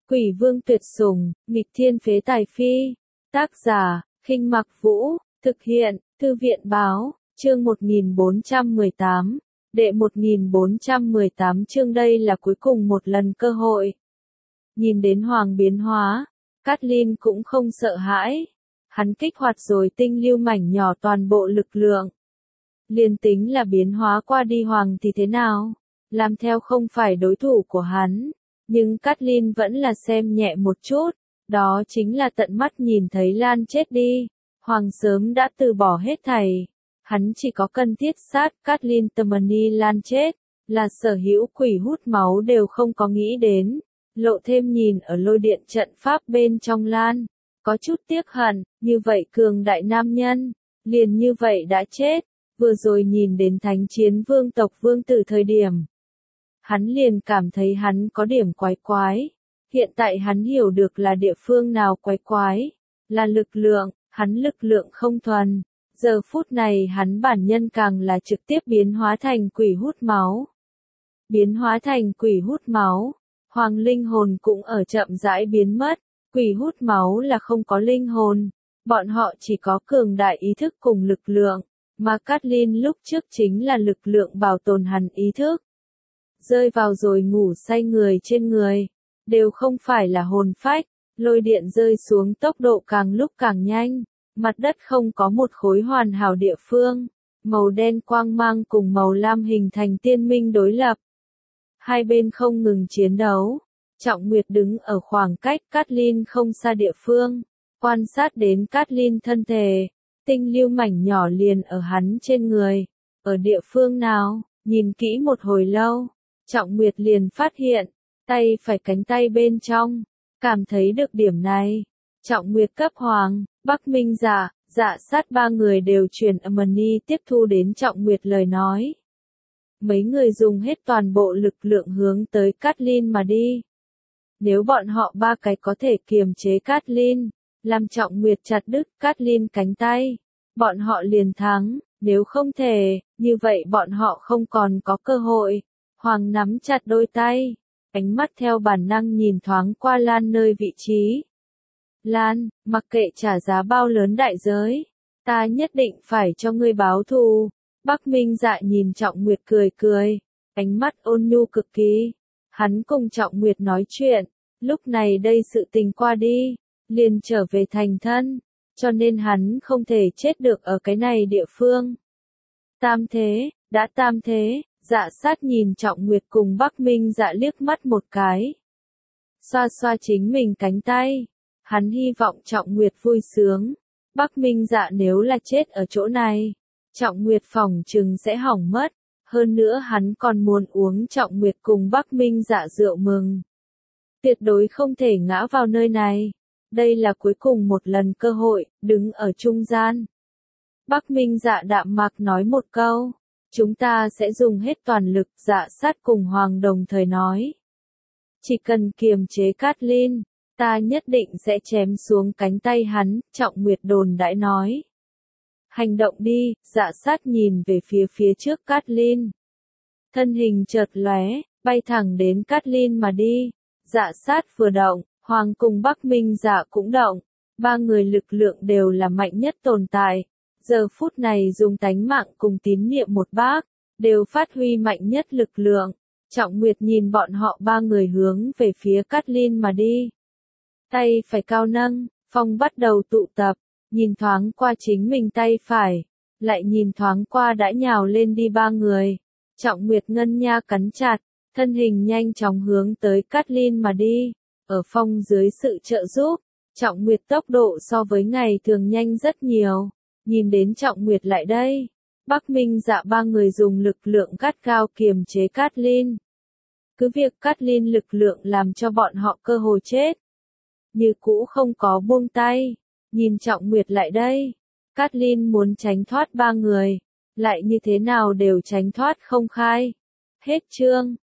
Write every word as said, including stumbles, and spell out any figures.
Quỷ vương tuyệt sủng, nghịch thiên phế tài phi. Tác giả, Khinh Mặc Vũ, thực hiện, Thư viện báo, chương một nghìn bốn trăm mười tám, đệ một nghìn bốn trăm mười tám chương đây là cuối cùng một lần cơ hội. Nhìn đến hoàng biến hóa, Cát-linh cũng không sợ hãi. Hắn kích hoạt rồi tinh lưu mảnh nhỏ toàn bộ lực lượng. Liền tính là biến hóa qua đi hoàng thì thế nào? Làm theo không phải đối thủ của hắn. Nhưng Cát-linh vẫn là xem nhẹ một chút. Đó chính là tận mắt nhìn thấy Lan chết đi. Hoàng sớm đã từ bỏ hết thảy. Hắn chỉ có cần thiết sát Cát-linh Tmani Lan chết. Là sở hữu quỷ hút máu đều không có nghĩ đến. Lộ thêm nhìn ở lôi điện trận pháp bên trong Lan. Có chút tiếc hận, như vậy cường đại nam nhân. Liền như vậy đã chết. Vừa rồi nhìn đến thánh chiến vương tộc vương tử thời điểm. Hắn liền cảm thấy hắn có điểm quái quái. Hiện tại hắn hiểu được là địa phương nào quái quái. Là lực lượng, hắn lực lượng không thuần. Giờ phút này hắn bản nhân càng là trực tiếp biến hóa thành quỷ hút máu. Biến hóa thành quỷ hút máu. Hoàng linh hồn cũng ở chậm rãi biến mất. Quỷ hút máu là không có linh hồn. Bọn họ chỉ có cường đại ý thức cùng lực lượng. Mà Cát-linh lúc trước chính là lực lượng bảo tồn hắn ý thức. Rơi vào rồi ngủ say người trên người. Đều không phải là hồn phách. Lôi điện rơi xuống tốc độ càng lúc càng nhanh. Mặt đất không có một khối hoàn hảo địa phương. Màu đen quang mang cùng màu lam hình thành tiên minh đối lập. Hai bên không ngừng chiến đấu. Trọng Nguyệt đứng ở khoảng cách Cát-linh không xa địa phương. Quan sát đến Cát-linh thân thể. Tinh lưu mảnh nhỏ liền ở hắn trên người. Ở địa phương nào, nhìn kỹ một hồi lâu. Trọng Nguyệt liền phát hiện. Tay phải cánh tay bên trong. Cảm thấy được điểm này. Trọng Nguyệt cấp hoàng, Bắc Minh Dạ, Dạ Sát ba người đều truyền Amani tiếp thu đến Trọng Nguyệt lời nói. Mấy người dùng hết toàn bộ lực lượng hướng tới Cát-linh mà đi. Nếu bọn họ ba cái có thể kiềm chế Cát-linh, làm Trọng Nguyệt chặt đứt Cát-linh cánh tay, bọn họ liền thắng, nếu không thể, như vậy bọn họ không còn có cơ hội. Hoàng nắm chặt đôi tay, ánh mắt theo bản năng nhìn thoáng qua Lan nơi vị trí. Lan, mặc kệ trả giá bao lớn đại giới, ta nhất định phải cho ngươi báo thù. Bắc Minh Dạ nhìn Trọng Nguyệt cười cười, ánh mắt ôn nhu cực kỳ. Hắn cùng Trọng Nguyệt nói chuyện, lúc này đây sự tình qua đi, liền trở về thành thân, cho nên hắn không thể chết được ở cái này địa phương. Tam thế, đã tam thế, Dạ Sát nhìn Trọng Nguyệt cùng Bắc Minh Dạ liếc mắt một cái. Xoa xoa chính mình cánh tay, hắn hy vọng Trọng Nguyệt vui sướng. Bắc Minh Dạ nếu là chết ở chỗ này, Trọng Nguyệt phỏng chừng sẽ hỏng mất. Hơn nữa hắn còn muốn uống Trọng Nguyệt cùng Bắc Minh Dạ rượu mừng. Tuyệt đối không thể ngã vào nơi này. Đây là cuối cùng một lần cơ hội, đứng ở trung gian. Bắc Minh Dạ đạm mạc nói một câu. Chúng ta sẽ dùng hết toàn lực. Dạ Sát cùng Hoàng đồng thời nói. Chỉ cần kiềm chế Cát-linh, ta nhất định sẽ chém xuống cánh tay hắn, Trọng Nguyệt đồn đãi nói. Hành động đi, Dạ Sát nhìn về phía phía trước Cát-linh. Thân hình chợt lóe, bay thẳng đến Cát-linh mà đi. Dạ Sát vừa động, Hoàng cùng Bắc Minh Dạ cũng động. Ba người lực lượng đều là mạnh nhất tồn tại. Giờ phút này dùng tánh mạng cùng tín niệm một bác, đều phát huy mạnh nhất lực lượng. Trọng Nguyệt nhìn bọn họ ba người hướng về phía Cát-linh mà đi. Tay phải cao nâng, phong bắt đầu tụ tập, nhìn thoáng qua chính mình tay phải, lại nhìn thoáng qua đã nhào lên đi ba người. Trọng Nguyệt ngân nha cắn chặt, thân hình nhanh chóng hướng tới Cát-linh mà đi. Ở phong dưới sự trợ giúp, Trọng Nguyệt tốc độ so với ngày thường nhanh rất nhiều. Nhìn đến Trọng Nguyệt lại đây, Bắc Minh Dạ ba người dùng lực lượng gắt gao kiềm chế Cát-linh. Cứ việc Cát-linh lực lượng làm cho bọn họ cơ hội chết. Như cũ không có buông tay, nhìn Trọng Nguyệt lại đây. Cát-linh muốn tránh thoát ba người, lại như thế nào đều tránh thoát không khai. Hết chương.